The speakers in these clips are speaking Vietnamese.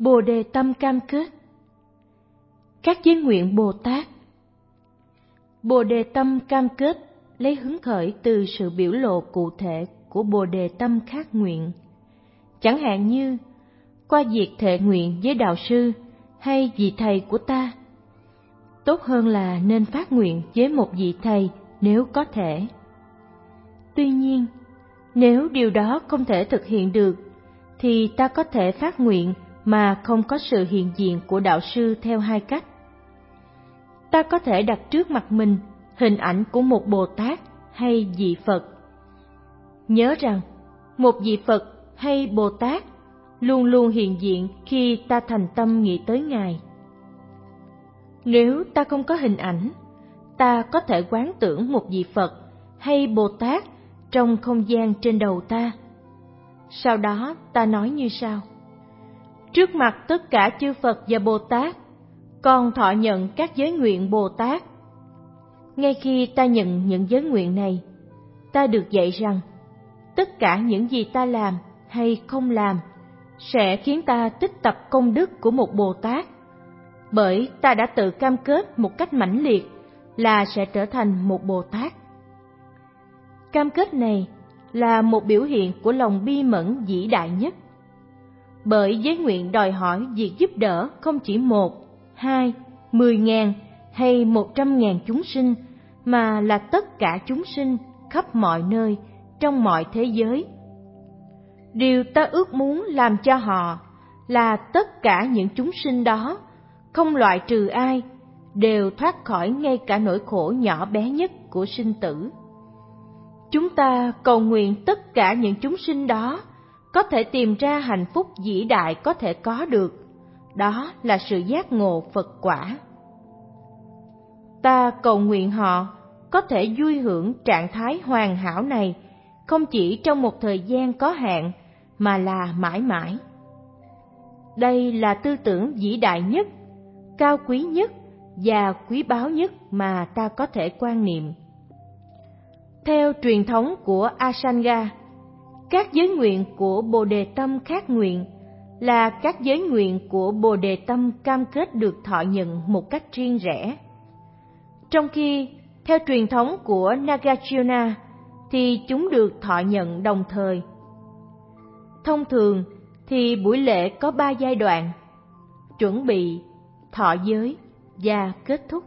Bồ đề tâm cam kết. Các giới nguyện Bồ Tát. Bồ đề tâm cam kết lấy hứng khởi từ sự biểu lộ cụ thể của bồ đề tâm khát nguyện. Chẳng hạn như qua việc thệ nguyện với đạo sư hay vị thầy của ta. Tốt hơn là nên phát nguyện với một vị thầy nếu có thể. Tuy nhiên, nếu điều đó không thể thực hiện được, thì ta có thể phát nguyện mà không có sự hiện diện của đạo sư theo hai cách. Ta có thể đặt trước mặt mình hình ảnh của một Bồ Tát hay vị Phật. Nhớ rằng, một vị Phật hay Bồ Tát luôn luôn hiện diện khi ta thành tâm nghĩ tới Ngài. Nếu ta không có hình ảnh, ta có thể quán tưởng một vị Phật hay Bồ Tát trong không gian trên đầu ta. Sau đó ta nói như sau: trước mặt tất cả chư Phật và Bồ Tát, con thọ nhận các giới nguyện Bồ Tát. Ngay khi ta nhận những giới nguyện này, ta được dạy rằng tất cả những gì ta làm hay không làm sẽ khiến ta tích tập công đức của một Bồ Tát, bởi ta đã tự cam kết một cách mãnh liệt là sẽ trở thành một Bồ Tát. Cam kết này là một biểu hiện của lòng bi mẫn vĩ đại nhất, bởi giới nguyện đòi hỏi việc giúp đỡ không chỉ 1, 2, 10.000 hay 100.000 chúng sinh, mà là tất cả chúng sinh khắp mọi nơi, trong mọi thế giới. Điều ta ước muốn làm cho họ là tất cả những chúng sinh đó, không loại trừ ai, đều thoát khỏi ngay cả nỗi khổ nhỏ bé nhất của sinh tử. Chúng ta cầu nguyện tất cả những chúng sinh đó có thể tìm ra hạnh phúc vĩ đại có thể có được, đó là sự giác ngộ Phật quả. Ta cầu nguyện họ có thể vui hưởng trạng thái hoàn hảo này không chỉ trong một thời gian có hạn, mà là mãi mãi. Đây là tư tưởng vĩ đại nhất, cao quý nhất và quý báu nhất mà ta có thể quan niệm. Theo truyền thống của Asanga, các giới nguyện của Bồ đề tâm khát nguyện là các giới nguyện của Bồ đề tâm cam kết được thọ nhận một cách riêng rẽ. Trong khi, theo truyền thống của Nagarjuna, thì chúng được thọ nhận đồng thời. Thông thường thì buổi lễ có 3 giai đoạn: chuẩn bị, thọ giới và kết thúc.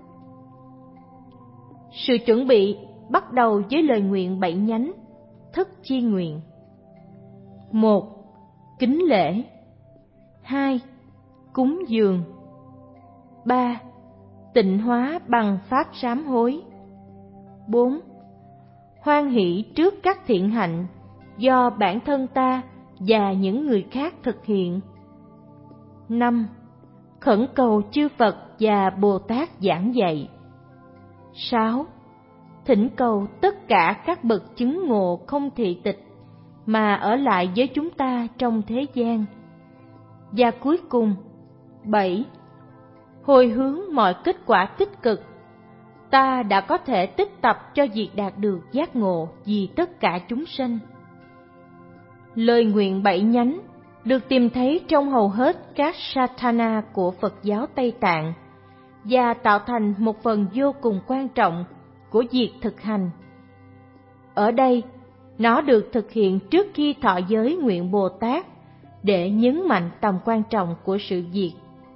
Sự chuẩn bị bắt đầu với lời nguyện 7 nhánh, thức chi nguyện. 1. Kính lễ. 2. Cúng dường. 3. Tịnh hóa bằng pháp sám hối. 4. Hoan hỷ trước các thiện hạnh do bản thân ta và những người khác thực hiện. 5. Khẩn cầu chư Phật và Bồ Tát giảng dạy. 6. Thỉnh cầu tất cả các bậc chứng ngộ không thị tịch mà ở lại với chúng ta trong thế gian. Và cuối cùng, 7. Hồi hướng mọi kết quả tích cực. Ta đã có thể tích tập cho việc đạt được giác ngộ vì tất cả chúng sanh. Lời nguyện 7 nhánh được tìm thấy trong hầu hết các Satthana của Phật giáo Tây Tạng và tạo thành một phần vô cùng quan trọng của việc thực hành. Ở đây, nó được thực hiện trước khi thọ giới nguyện Bồ Tát để nhấn mạnh tầm quan trọng của sự việc.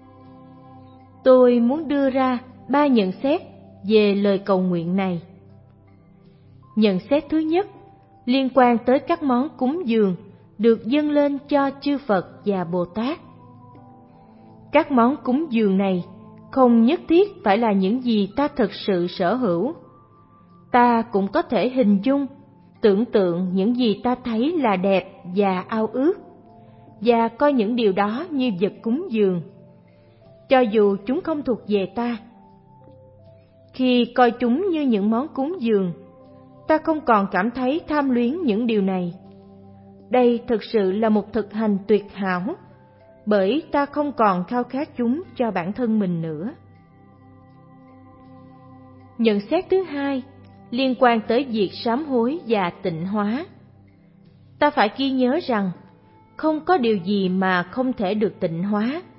Tôi muốn đưa ra 3 nhận xét về lời cầu nguyện này. Nhận xét thứ nhất liên quan tới các món cúng dường được dâng lên cho chư Phật và Bồ Tát. Các món cúng dường này không nhất thiết phải là những gì ta thực sự sở hữu. Ta cũng có thể hình dung, tưởng tượng những gì ta thấy là đẹp và ao ước, và coi những điều đó như vật cúng dường, cho dù chúng không thuộc về ta. Khi coi chúng như những món cúng dường, ta không còn cảm thấy tham luyến những điều này. Đây thực sự là một thực hành tuyệt hảo, bởi ta không còn khao khát chúng cho bản thân mình nữa. Nhận xét thứ hai liên quan tới việc sám hối và tịnh hóa. Ta phải ghi nhớ rằng không có điều gì mà không thể được tịnh hóa,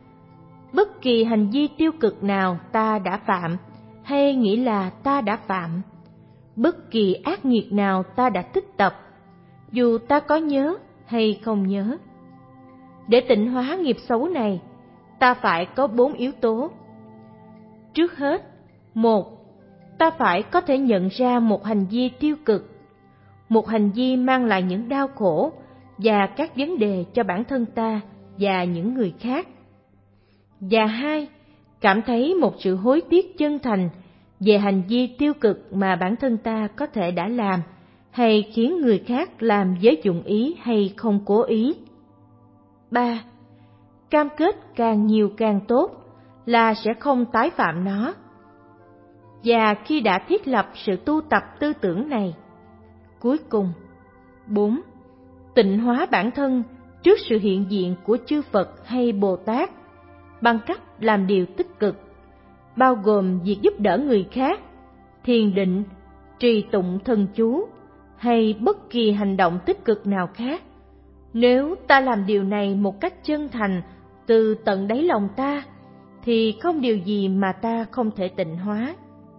bất kỳ hành vi tiêu cực nào ta đã phạm hay nghĩ là ta đã phạm, bất kỳ ác nghiệt nào ta đã tích tập, dù ta có nhớ hay không nhớ. Để tịnh hóa nghiệp xấu này, ta phải có 4 yếu tố. Trước hết, 1. Ta phải có thể nhận ra một hành vi tiêu cực, một hành vi mang lại những đau khổ và các vấn đề cho bản thân ta và những người khác. Và 2. Cảm thấy một sự hối tiếc chân thành về hành vi tiêu cực mà bản thân ta có thể đã làm hay khiến người khác làm với dụng ý hay không cố ý. 3. Cam kết càng nhiều càng tốt là sẽ không tái phạm nó. Và khi đã thiết lập sự tu tập tư tưởng này, cuối cùng, 4. Tịnh hóa bản thân trước sự hiện diện của chư Phật hay Bồ Tát bằng cách làm điều tích cực, bao gồm việc giúp đỡ người khác, thiền định, trì tụng thần chú hay bất kỳ hành động tích cực nào khác. Nếu ta làm điều này một cách chân thành từ tận đáy lòng ta, thì không điều gì mà ta không thể tịnh hóa.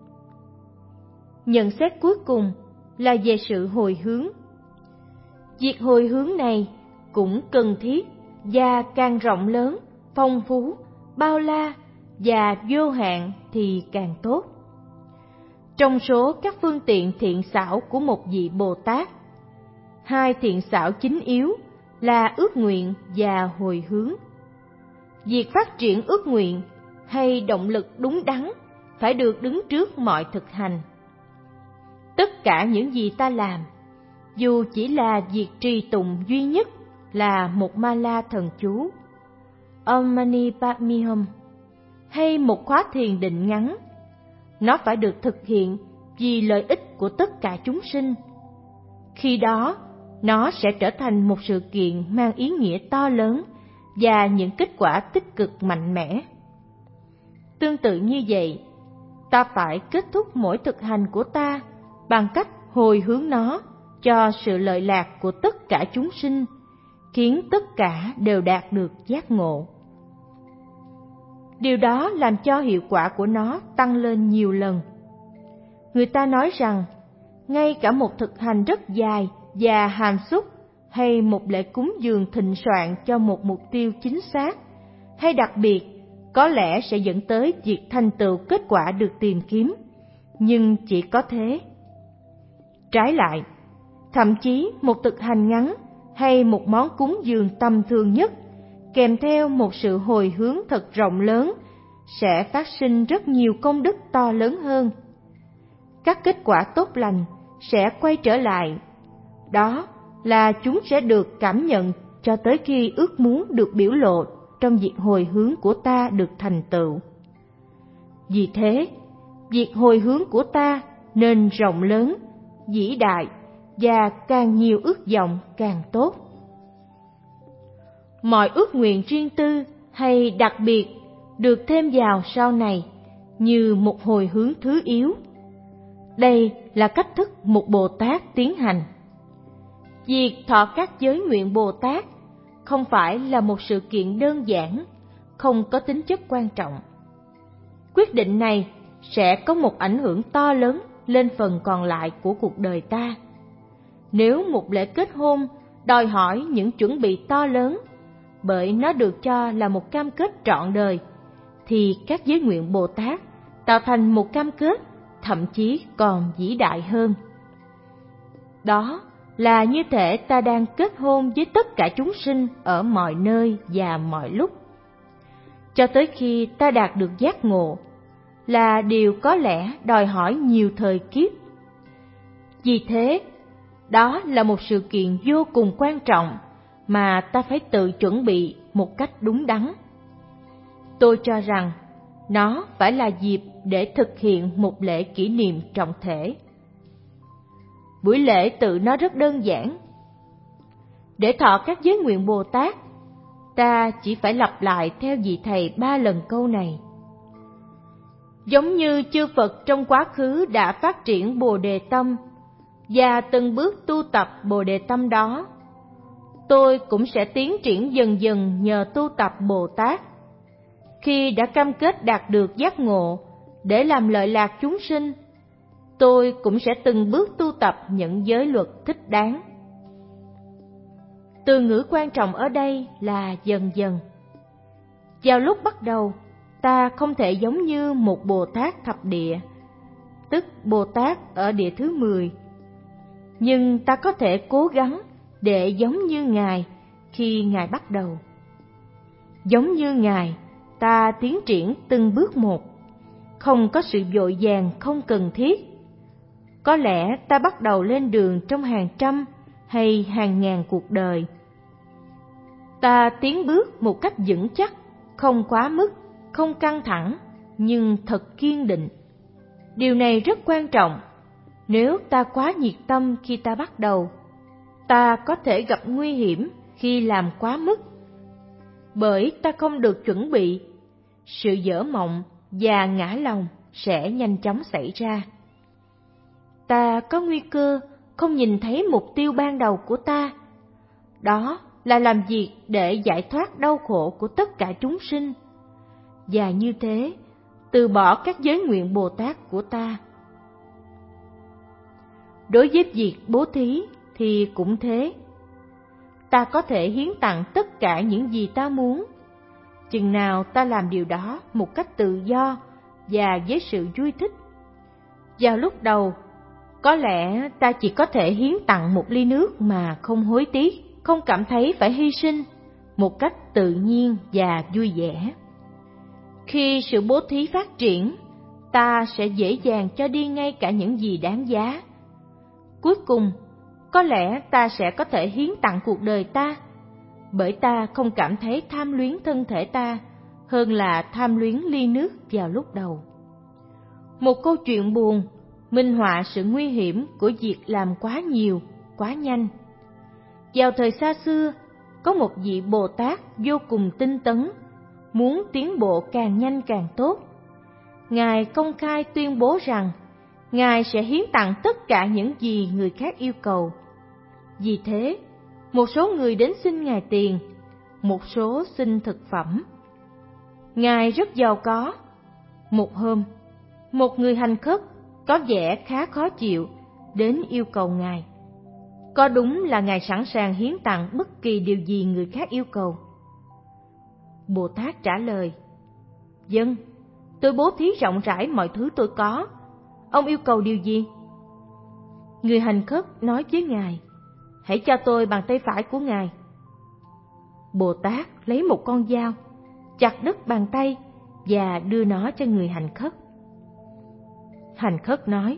Nhận xét cuối cùng là về sự hồi hướng. Việc hồi hướng này cũng cần thiết và càng rộng lớn, phong phú, bao la và vô hạn thì càng tốt. Trong số các phương tiện thiện xảo của một vị Bồ Tát, 2 thiện xảo chính yếu là ước nguyện và hồi hướng. Việc phát triển ước nguyện hay động lực đúng đắn phải được đứng trước mọi thực hành. Tất cả những gì ta làm, dù chỉ là việc trì tụng duy nhất là một ma-la thần chú, Om Mani Padme Hum, hay một khóa thiền định ngắn, nó phải được thực hiện vì lợi ích của tất cả chúng sinh. Khi đó, nó sẽ trở thành một sự kiện mang ý nghĩa to lớn và những kết quả tích cực mạnh mẽ. Tương tự như vậy, ta phải kết thúc mỗi thực hành của ta bằng cách hồi hướng nó cho sự lợi lạc của tất cả chúng sinh, khiến tất cả đều đạt được giác ngộ. Điều đó làm cho hiệu quả của nó tăng lên nhiều lần. Người ta nói rằng, ngay cả một thực hành rất dài và hàm xúc, hay một lễ cúng dường thịnh soạn cho một mục tiêu chính xác hay đặc biệt, có lẽ sẽ dẫn tới việc thành tựu kết quả được tìm kiếm, nhưng chỉ có thế. Trái lại, thậm chí một thực hành ngắn hay một món cúng dường tầm thường nhất, kèm theo một sự hồi hướng thật rộng lớn, sẽ phát sinh rất nhiều công đức to lớn hơn. Các kết quả tốt lành sẽ quay trở lại. Đó là chúng sẽ được cảm nhận cho tới khi ước muốn được biểu lộ trong việc hồi hướng của ta được thành tựu. Vì thế, việc hồi hướng của ta nên rộng lớn, vĩ đại và càng nhiều ước vọng càng tốt. Mọi ước nguyện riêng tư hay đặc biệt được thêm vào sau này như một hồi hướng thứ yếu. Đây là cách thức một Bồ Tát tiến hành. Việc thọ các giới nguyện Bồ Tát không phải là một sự kiện đơn giản, không có tính chất quan trọng. Quyết định này sẽ có một ảnh hưởng to lớn lên phần còn lại của cuộc đời ta. Nếu một lễ kết hôn đòi hỏi những chuẩn bị to lớn, bởi nó được cho là một cam kết trọn đời, thì các giới nguyện Bồ Tát tạo thành một cam kết thậm chí còn vĩ đại hơn. Đó là như thể ta đang kết hôn với tất cả chúng sinh ở mọi nơi và mọi lúc. Cho tới khi ta đạt được giác ngộ, là điều có lẽ đòi hỏi nhiều thời kiếp. Vì thế, đó là một sự kiện vô cùng quan trọng mà ta phải tự chuẩn bị một cách đúng đắn. Tôi cho rằng nó phải là dịp để thực hiện một lễ kỷ niệm trọng thể. Buổi lễ tự nó rất đơn giản. Để thọ các giới nguyện Bồ Tát, ta chỉ phải lặp lại theo vị thầy 3 lần câu này. Giống như chư Phật trong quá khứ đã phát triển Bồ Đề Tâm và từng bước tu tập Bồ Đề Tâm đó, tôi cũng sẽ tiến triển dần dần nhờ tu tập Bồ Tát. Khi đã cam kết đạt được giác ngộ để làm lợi lạc chúng sinh, tôi cũng sẽ từng bước tu tập những giới luật thích đáng. Từ ngữ quan trọng ở đây là dần dần. Vào lúc bắt đầu, ta không thể giống như một Bồ Tát thập địa, tức Bồ Tát ở địa thứ 10. Nhưng ta có thể cố gắng để giống như Ngài khi Ngài bắt đầu. Giống như Ngài, ta tiến triển từng bước một, không có sự vội vàng không cần thiết. Có lẽ ta bắt đầu lên đường trong hàng trăm hay hàng ngàn cuộc đời. Ta tiến bước một cách vững chắc, không quá mức, không căng thẳng, nhưng thật kiên định. Điều này rất quan trọng. Nếu ta quá nhiệt tâm khi ta bắt đầu, ta có thể gặp nguy hiểm khi làm quá mức. Bởi ta không được chuẩn bị, sự dở mộng và ngã lòng sẽ nhanh chóng xảy ra. Ta có nguy cơ không nhìn thấy mục tiêu ban đầu của ta. Đó là làm việc để giải thoát đau khổ của tất cả chúng sinh. Và như thế, từ bỏ các giới nguyện Bồ Tát của ta. Đối với việc bố thí thì cũng thế. Ta có thể hiến tặng tất cả những gì ta muốn, chừng nào ta làm điều đó một cách tự do và với sự vui thích. Vào lúc đầu, có lẽ ta chỉ có thể hiến tặng một ly nước mà không hối tiếc, không cảm thấy phải hy sinh, một cách tự nhiên và vui vẻ. Khi sự bố thí phát triển, ta sẽ dễ dàng cho đi ngay cả những gì đáng giá. Cuối cùng, có lẽ ta sẽ có thể hiến tặng cuộc đời ta, bởi ta không cảm thấy tham luyến thân thể ta hơn là tham luyến ly nước vào lúc đầu. Một câu chuyện buồn minh họa sự nguy hiểm của việc làm quá nhiều, quá nhanh. Vào thời xa xưa, có một vị Bồ Tát vô cùng tinh tấn, muốn tiến bộ càng nhanh càng tốt. Ngài công khai tuyên bố rằng Ngài sẽ hiến tặng tất cả những gì người khác yêu cầu. Vì thế, một số người đến xin Ngài tiền, một số xin thực phẩm. Ngài rất giàu có. Một hôm, một người hành khất có vẻ khá khó chịu đến yêu cầu Ngài. Có đúng là Ngài sẵn sàng hiến tặng bất kỳ điều gì người khác yêu cầu? Bồ Tát trả lời: Vâng, tôi bố thí rộng rãi mọi thứ tôi có. Ông yêu cầu điều gì? Người hành khất nói với Ngài: Hãy cho tôi bàn tay phải của Ngài. Bồ Tát lấy một con dao, chặt đứt bàn tay và đưa nó cho người hành khất. Hành khất nói: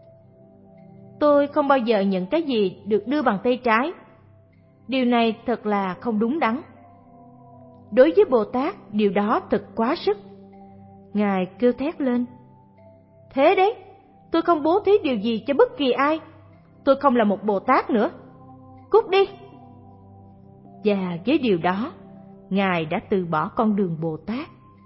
Tôi không bao giờ nhận cái gì được đưa bằng tay trái. Điều này thật là không đúng đắn. Đối với Bồ Tát, điều đó thật quá sức. Ngài kêu thét lên: Thế đấy, tôi không bố thí điều gì cho bất kỳ ai. Tôi không là một Bồ Tát nữa. Cút đi! Và với điều đó, Ngài đã từ bỏ con đường Bồ Tát.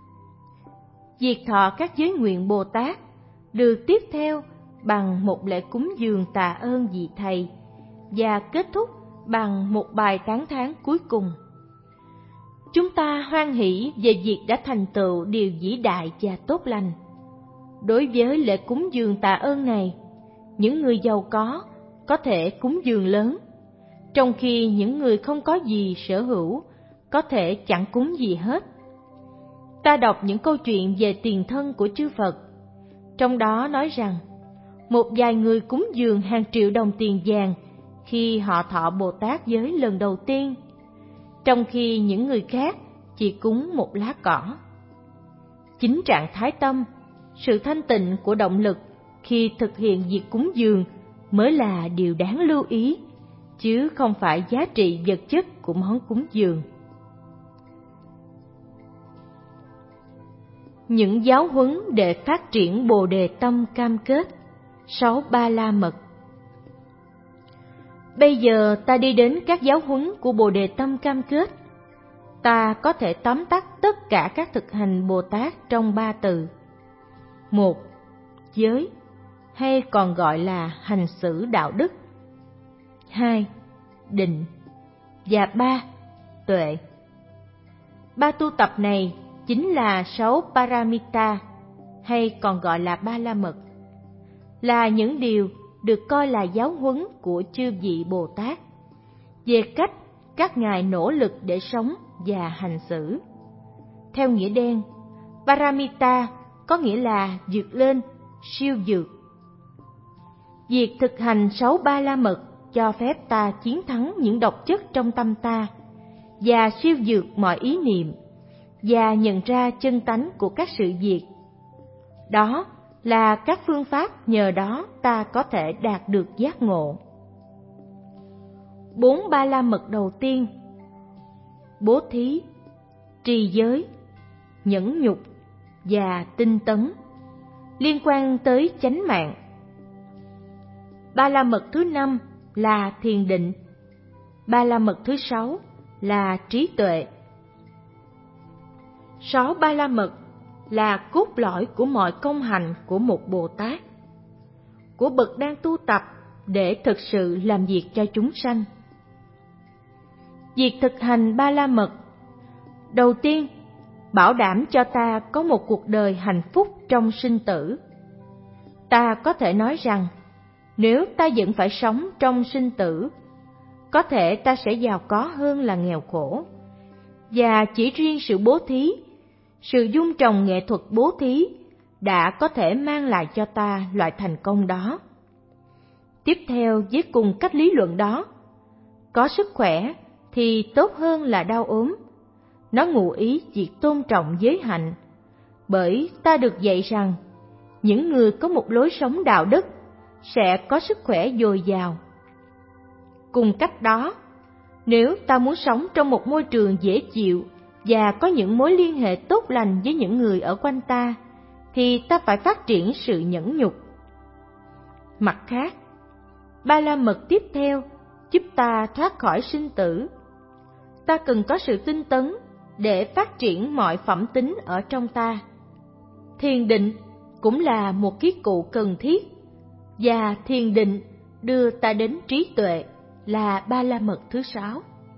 Việc thọ các giới nguyện Bồ Tát được tiếp theo bằng một lễ cúng dường tạ ơn vị thầy và kết thúc bằng một bài tán thán cuối cùng. Chúng ta hoan hỷ về việc đã thành tựu điều vĩ đại và tốt lành. Đối với lễ cúng dường tạ ơn này, những người giàu có thể cúng dường lớn, trong khi những người không có gì sở hữu có thể chẳng cúng gì hết. Ta đọc những câu chuyện về tiền thân của chư Phật, trong đó nói rằng một vài người cúng dường hàng triệu đồng tiền vàng khi họ thọ Bồ Tát giới lần đầu tiên, trong khi những người khác chỉ cúng một lá cỏ. Chính trạng thái tâm, sự thanh tịnh của động lực khi thực hiện việc cúng dường mới là điều đáng lưu ý, chứ không phải giá trị vật chất của món cúng dường. Những giáo huấn để phát triển Bồ Đề tâm cam kết. 6 Ba La Mật. Bây giờ ta đi đến các giáo huấn của Bồ Đề tâm cam kết. Ta có thể tóm tắt tất cả các thực hành Bồ Tát trong 3 từ. 1. Giới, hay còn gọi là hành xử đạo đức. 2. Định. Và 3. Tuệ. 3 tu tập này chính là 6 paramita, hay còn gọi là ba la mật, là những điều được coi là giáo huấn của chư vị Bồ Tát về cách các ngài nỗ lực để sống và hành xử. Theo nghĩa đen, paramita có nghĩa là vượt lên, siêu vượt. Việc thực hành 6 ba la mật cho phép ta chiến thắng những độc chất trong tâm ta và siêu vượt mọi ý niệm và nhận ra chân tánh của các sự việc. Đó là các phương pháp nhờ đó ta có thể đạt được giác ngộ. 4 ba la mật đầu tiên: bố thí, trì giới, nhẫn nhục và tinh tấn, liên quan tới chánh mạng. Ba la mật thứ 5 là thiền định. Ba la mật thứ 6 là trí tuệ. 6 ba la mật là cốt lõi của mọi công hành của một Bồ Tát, của bậc đang tu tập để thực sự làm việc cho chúng sanh. Việc thực hành ba la mật đầu tiên bảo đảm cho ta có một cuộc đời hạnh phúc trong sinh tử. Ta có thể nói rằng nếu ta vẫn phải sống trong sinh tử, có thể ta sẽ giàu có hơn là nghèo khổ. Và chỉ riêng sự bố thí, sự dung trồng nghệ thuật bố thí đã có thể mang lại cho ta loại thành công đó. Tiếp theo với cùng cách lý luận đó, có sức khỏe thì tốt hơn là đau ốm. Nó ngụ ý việc tôn trọng giới hạnh, bởi ta được dạy rằng những người có một lối sống đạo đức sẽ có sức khỏe dồi dào. Cùng cách đó, nếu ta muốn sống trong một môi trường dễ chịu và có những mối liên hệ tốt lành với những người ở quanh ta, thì ta phải phát triển sự nhẫn nhục. Mặt khác, ba la mật tiếp theo giúp ta thoát khỏi sinh tử. Ta cần có sự tinh tấn để phát triển mọi phẩm tính ở trong ta. Thiền định cũng là một khí cụ cần thiết, và thiền định đưa ta đến trí tuệ là ba la mật thứ 6.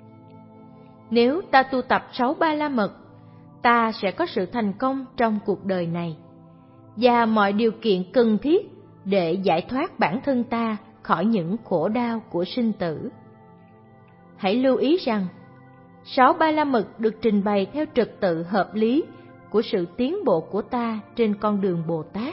Nếu ta tu tập 6 ba la mật, ta sẽ có sự thành công trong cuộc đời này và mọi điều kiện cần thiết để giải thoát bản thân ta khỏi những khổ đau của sinh tử. Hãy lưu ý rằng 6 ba la mật được trình bày theo trật tự hợp lý của sự tiến bộ của ta trên con đường Bồ Tát.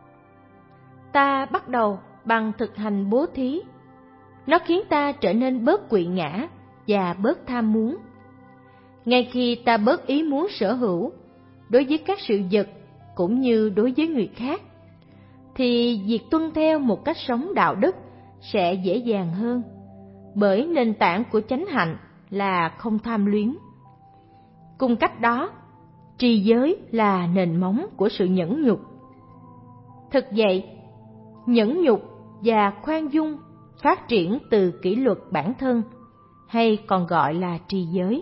Ta bắt đầu bằng thực hành bố thí. Nó khiến ta trở nên bớt quỵ ngã và bớt tham muốn. Ngay khi ta bớt ý muốn sở hữu đối với các sự vật cũng như đối với người khác, thì việc tuân theo một cách sống đạo đức sẽ dễ dàng hơn, bởi nền tảng của chánh hạnh là không tham luyến. Cùng cách đó, trì giới là nền móng của sự nhẫn nhục. Thực vậy, nhẫn nhục và khoan dung phát triển từ kỷ luật bản thân, hay còn gọi là trì giới.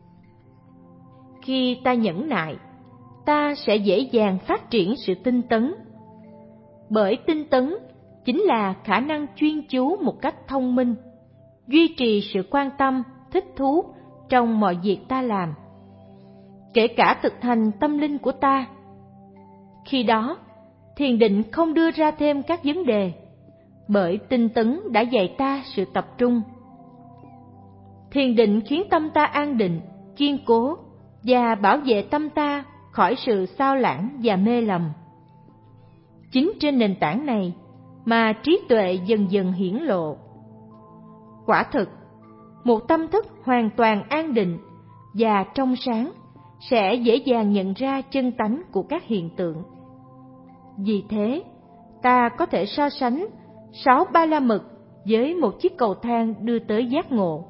Khi ta nhẫn nại, ta sẽ dễ dàng phát triển sự tinh tấn. Bởi tinh tấn chính là khả năng chuyên chú một cách thông minh, duy trì sự quan tâm, thích thú trong mọi việc ta làm, kể cả thực hành tâm linh của ta. Khi đó, thiền định không đưa ra thêm các vấn đề, bởi tinh tấn đã dạy ta sự tập trung. Thiền định khiến tâm ta an định, kiên cố và bảo vệ tâm ta khỏi sự xao lãng và mê lầm. Chính trên nền tảng này mà trí tuệ dần dần hiển lộ. Quả thực, một tâm thức hoàn toàn an định và trong sáng sẽ dễ dàng nhận ra chân tánh của các hiện tượng. Vì thế, ta có thể so sánh 6 ba la mật với một chiếc cầu thang đưa tới giác ngộ.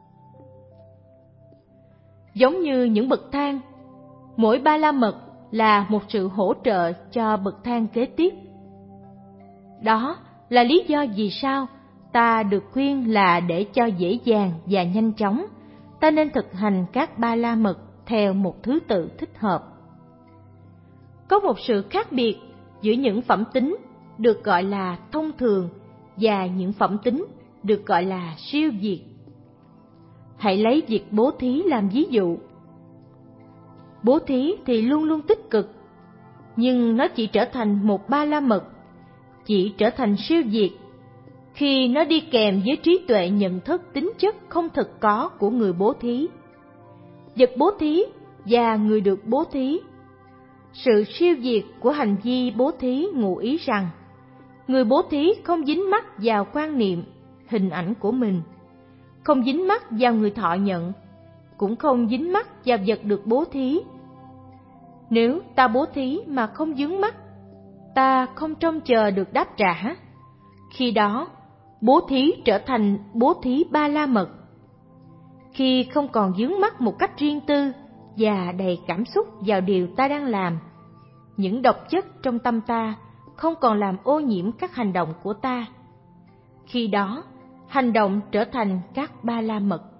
Giống như những bậc thang, mỗi ba la mật là một sự hỗ trợ cho bậc thang kế tiếp. Đó là lý do vì sao ta được khuyên là để cho dễ dàng và nhanh chóng, ta nên thực hành các ba la mật theo một thứ tự thích hợp. Có một sự khác biệt giữa những phẩm tính được gọi là thông thường và những phẩm tính được gọi là siêu việt. Hãy lấy việc bố thí làm ví dụ. Bố thí thì luôn luôn tích cực, nhưng nó chỉ trở thành một ba la mật, chỉ trở thành siêu diệt khi nó đi kèm với trí tuệ nhận thức tính chất không thực có của người bố thí, vật bố thí và người được bố thí. Sự siêu diệt của hành vi bố thí ngụ ý rằng người bố thí không dính mắc vào quan niệm, hình ảnh của mình, không dính mắc vào người thọ nhận, cũng không dính mắc vào vật được bố thí. Nếu ta bố thí mà không vướng mắc, ta không trông chờ được đáp trả, khi đó bố thí trở thành bố thí ba la mật. Khi không còn vướng mắc một cách riêng tư và đầy cảm xúc vào điều ta đang làm, những độc chất trong tâm ta không còn làm ô nhiễm các hành động của ta. Khi đó, hành động trở thành các ba la mật.